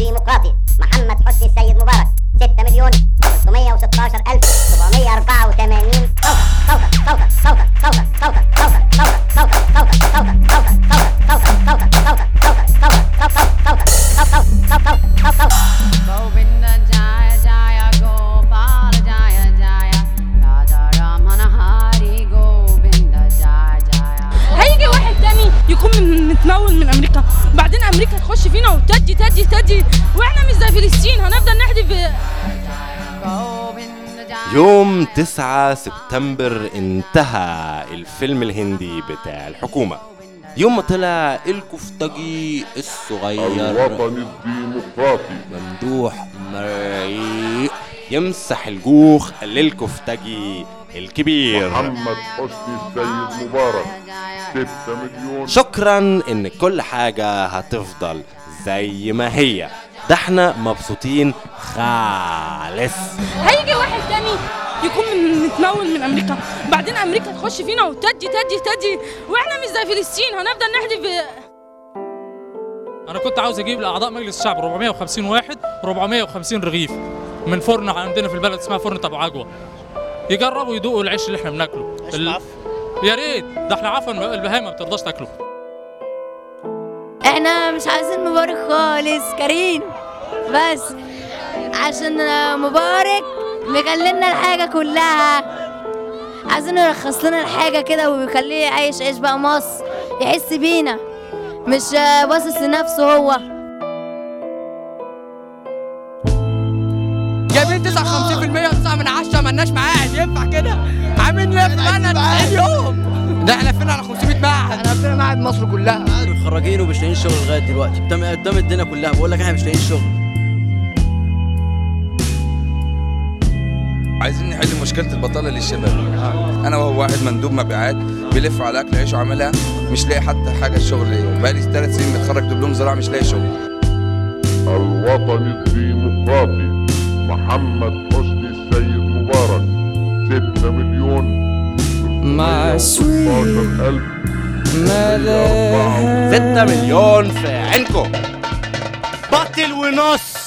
ديمقراطي محمد حسني السيد مبارك 6,316,784 هيجي واحد تاني يكون متمول من امريكا، بعدين امريكا تخش فينا وتدي واحنا مش زي فلسطين هنفضل نحدف. يوم 9 سبتمبر انتهى الفيلم الهندي بتاع الحكومة، يوم ما طلع الكفتجي الصغير الوطني الديمقراطي ممدوح مرعي يمسح الجوخ للكفتجي الكبير محمد حسني السيد مبارك 6 مليون. شكرا ان كل حاجة هتفضل زي ما هي، ده احنا مبسوطين خالص. هيجي واحد تاني يكون متمول من امريكا، بعدين امريكا تخش فينا وتدي واحنا مش زي فلسطين هنفضل نحدف. انا كنت عاوز اجيب لاعضاء مجلس الشعب 450 واحد 450 رغيف من فرن عندنا في البلد اسمها فرن ابو عجوه، يجربوا يدوقوا العيش اللي احنا بناكله. يا ريت، ده احنا عفوا البهايم ما بترضاش تاكله. احنا مش عايزين مبارك خالص كريم، بس عشان مبارك مخلينا الحاجة كلها، عايزين يرخص لنا الحاجة كده ويخليه يعيش عيش بقى مصر، يحس بينا مش باصص لنفسه هو. جايبين 59% 9 من 10 مالناش معاهد ينفع كده؟ عاملين لف معانا 90 يوم، ده احنا لفينا على 500 معهد، احنا لفينا معاهد مصر كلها. متخرجين ومش لاقيين شغل لغايه دلوقتي، قدام الدنيا كلها بقول لك احنا مش لاقيين شغل. عايزين نحل مشكله البطاله للشباب. انا وهو واحد مندوب مبيعات بيلف على اكل عيش وعاملها، مش لاقي حتى حاجه الشغل ليا، بقالي 3 سنين متخرج دبلوم زراعه مش لاقي شغل. الوطني الديمقراطي محمد حسني السيد مبارك 6 مليون 316,000 6 مليون في عينكم. باطل ونص.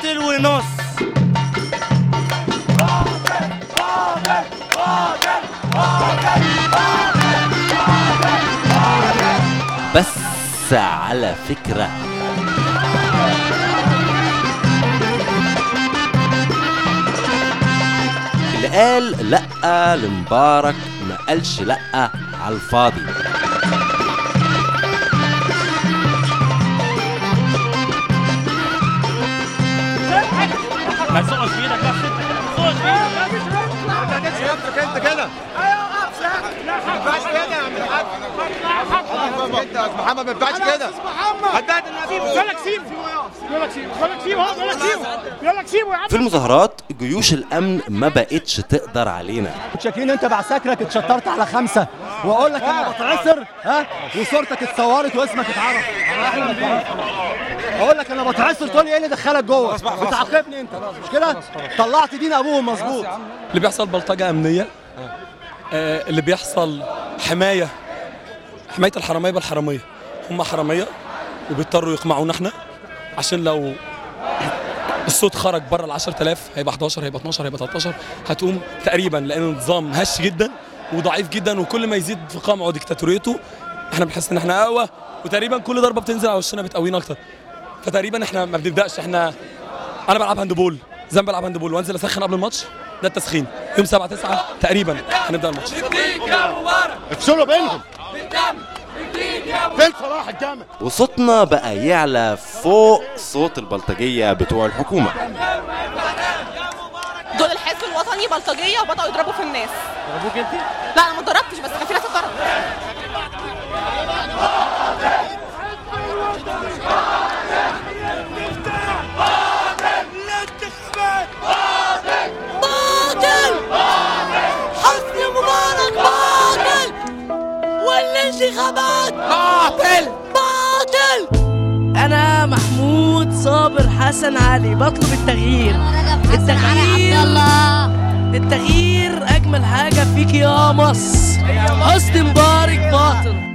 بس على فكرة اللي قال لأ لمبارك ما قالش لأ على الفاضي. ما تسوقش بيدك بس، انت كده. لا ما ينفعش كده يا عم الحاج. انت يا محمد ما ينفعش كده. هداد النبي بيقول لك سيبه. في المظاهرات جيوش الأمن ما بقتش تقدر علينا. شاكين انت بعساكرك اتشطرت على 5 واقول لك انا بتعصر وصورتك اتصورت واسمك اتعرف. اقول لك انا بتعصر تقول لي ايه اللي دخلك جوه؟ بتعاقبني انت مش كده؟ طلعت دين ابوهم مظبوط. اللي بيحصل بلطجه امنيه، اللي بيحصل حمايه الحراميه بالحراميه، هم حراميه وبيضطروا يقمعونا احنا، عشان لو الصوت خرج بره ال 10,000 هيبقى 11 هيبقى 12 هيبقى 13 هتقوم تقريبا، لان النظام هش جدا وضعيف جدا، وكل ما يزيد في قمعه وديكتاتوريته احنا بنحس ان احنا اقوى، وتقريبا كل ضربه بتنزل على وشنا بتقوينا اكتر. فتقريبا احنا ما بنبداش، انا بلعب هاندبول زي ما بلعب هاندبول وانزل اسخن قبل الماتش، ده التسخين. يوم 7/9 تقريبا هنبدا الماتش. افصلوا بينهم فين صلاح الجامع. وصوتنا بقى يعلى فوق صوت البلطجية بتوع الحكومة. دول الحزب الوطني بلطجية وبدأوا يضربوا في الناس. ضربوك انت؟ لا انا ما ضربتش، بس كان في ناس اتضربت. حسني مبارك باطل، والانتخابات باطل. أنا محمود صابر حسن علي بطلب التغيير. التغيير أجمل حاجة فيك يا مصر. حسني مبارك باطل.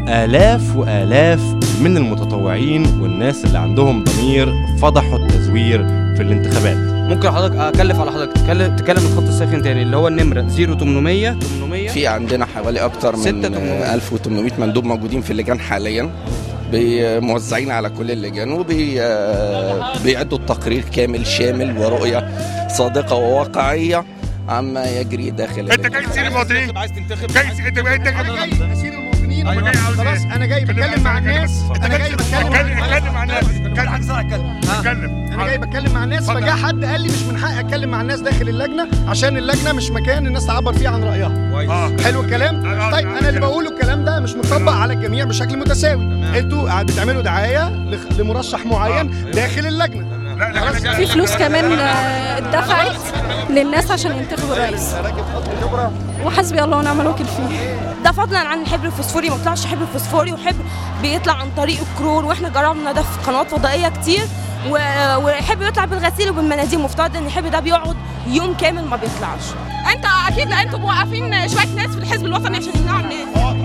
آلاف وآلاف من المتطوعين والناس اللي عندهم ضمير فضحوا التزوير في الانتخابات. ممكن حضرتك اكلف على حضرتك تكلم الخط الساخن تاني اللي هو النمرة 0800 في عندنا حوالي اكتر من 1800 مندوب موجودين في اللجان حاليا، موزعين على كل اللجان وبيعدوا التقرير كامل شامل ورؤية صادقة وواقعية عما يجري داخل انت جاي تسير المواطنين، عايز تنتخب، انت جاي اسير المواطنين. خلاص انا جاي بتكلم مع الناس، انا جاي بتكلم مع الناس، انا جاي بتكلم مع الناس. فجاء حد قال لي مش من حقي اتكلم مع الناس داخل اللجنه عشان اللجنه مش مكان الناس تعبر فيه عن رايها. حلو الكلام. طيب انا اللي بقوله الكلام ده مش مطبق على الجميع بشكل متساوي. انتوا بتعملوا دعايه لمرشح معين داخل اللجنه. في فلوس كمان اتدفعت للناس عشان ينتخبوا الرئيس، وحسبي الله ونعم الوكيل فيه. ده فضلا عن الحبر الفوسفوري، ما طلعش حبر فوسفوري، وحبر بيطلع عن طريق الكرور، واحنا جربنا ده في قنوات فضائيه كتير، وحبر يطلع بالغسيل وبالمناديل. مفترض ان الحبر ده بيقعد يوم كامل ما بيطلعش. انت اكيد انتوا موقفين شويه ناس في الحزب الوطني عشان يمنعوا الناس.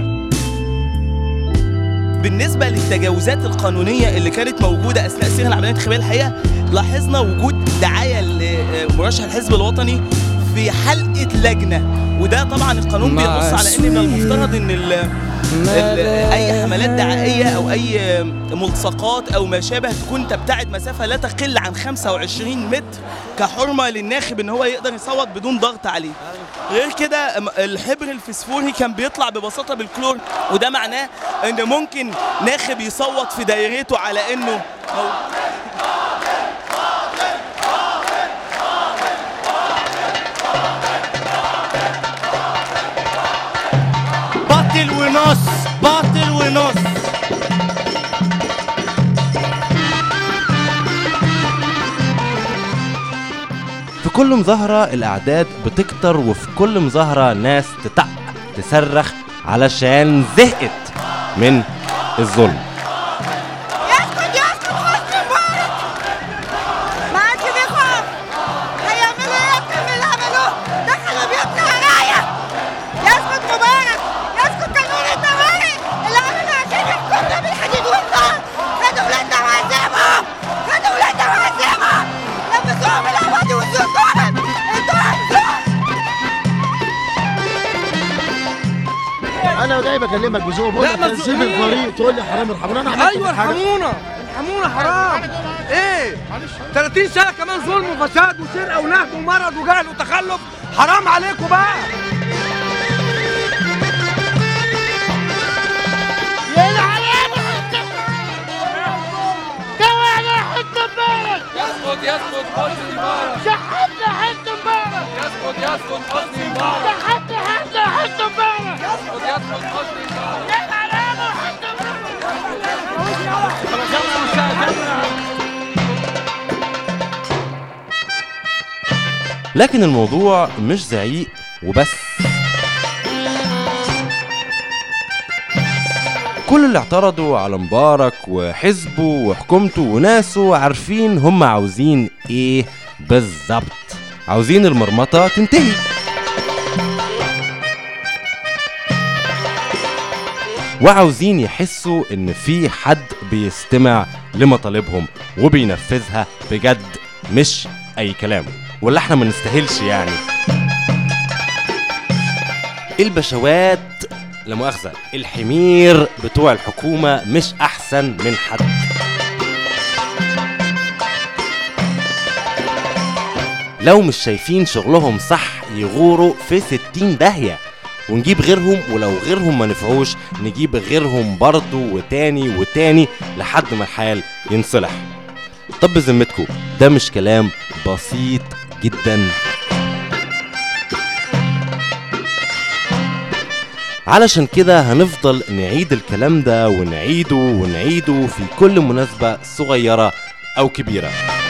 بالنسبه للتجاوزات القانونيه اللي كانت موجوده اثناء سير العمليه الانتخابيه، الحقيقه لاحظنا وجود دعايه لمرشح الحزب الوطني في حلقه لجنه، وده طبعا القانون بينص على ان من المفترض ان اي حملات دعائيه او اي ملصقات او ما شابه تكون تبتعد مسافه لا تقل عن 25 متر كحرمه للناخب ان هو يقدر يصوت بدون ضغط عليه. غير كده الحبر الفسفوري كان بيطلع ببساطه بالكلور، وده معناه ان ممكن ناخب يصوت في دايرته على انه باطل ونص، باطل ونص. في كل مظاهرة الأعداد بتكتر، وفي كل مظاهرة ناس تتعق تصرخ علشان زهقت من الظلم. انا جاي بكلمك بذوق، بقول لك سيب الفريق تقول لي حرام ارحمونا. انا ايوه ارحمونا، ارحمونا حرام. ايه 30 سنه كمان ظلم وفساد وسرقه ونهب ومرض وجهل وتخلف، حرام عليكم بقى. يلا علينا كوانا حته مبارك. يسقط حسني مبارك. شحتنا حته مبارك. يسقط حسني مبارك. شحتنا حته مبارك. يسقط حسني مبارك. يلا علينا حته لكن الموضوع مش زعيق وبس. كل اللي اعترضوا على مبارك وحزبه وحكومته وناسه عارفين هم عاوزين ايه بالظبط. عاوزين المرمطة تنتهي. وعاوزين يحسوا ان في حد بيستمع لمطالبهم وبينفذها بجد، مش اي كلام، ولا احنا ما نستاهلش يعني. البشوات لا مؤاخذة الحمير بتوع الحكومة مش احسن من حد. لو مش شايفين شغلهم صح يغوروا في 60 داهية، ونجيب غيرهم، ولو غيرهم ما نفعوش نجيب غيرهم برضو وتاني وتاني لحد ما الحال ينصلح. طب بذمتكم ده مش كلام بسيط جدا؟ علشان كده هنفضل نعيد الكلام ده ونعيده في كل مناسبة صغيرة أو كبيرة.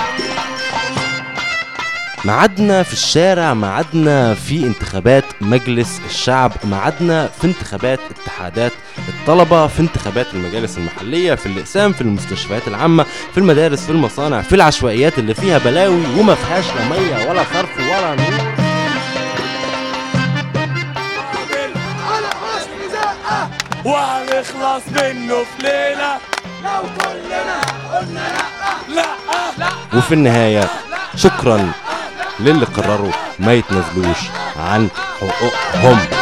معادنا في الشارع، معادنا في انتخابات مجلس الشعب، معادنا في انتخابات اتحادات الطلبة، في انتخابات المجالس المحلية، في الأقسام، في المستشفيات العامة، في المدارس، في المصانع، في العشوائيات اللي فيها بلاوي وما فيهاش لا مية ولا صرف ولا نور. وهنخلص منه في ليلة لو كلنا قلنا لا لا. وفي النهاية شكرا للي قرروا ما يتنازلوش عن حقوقهم.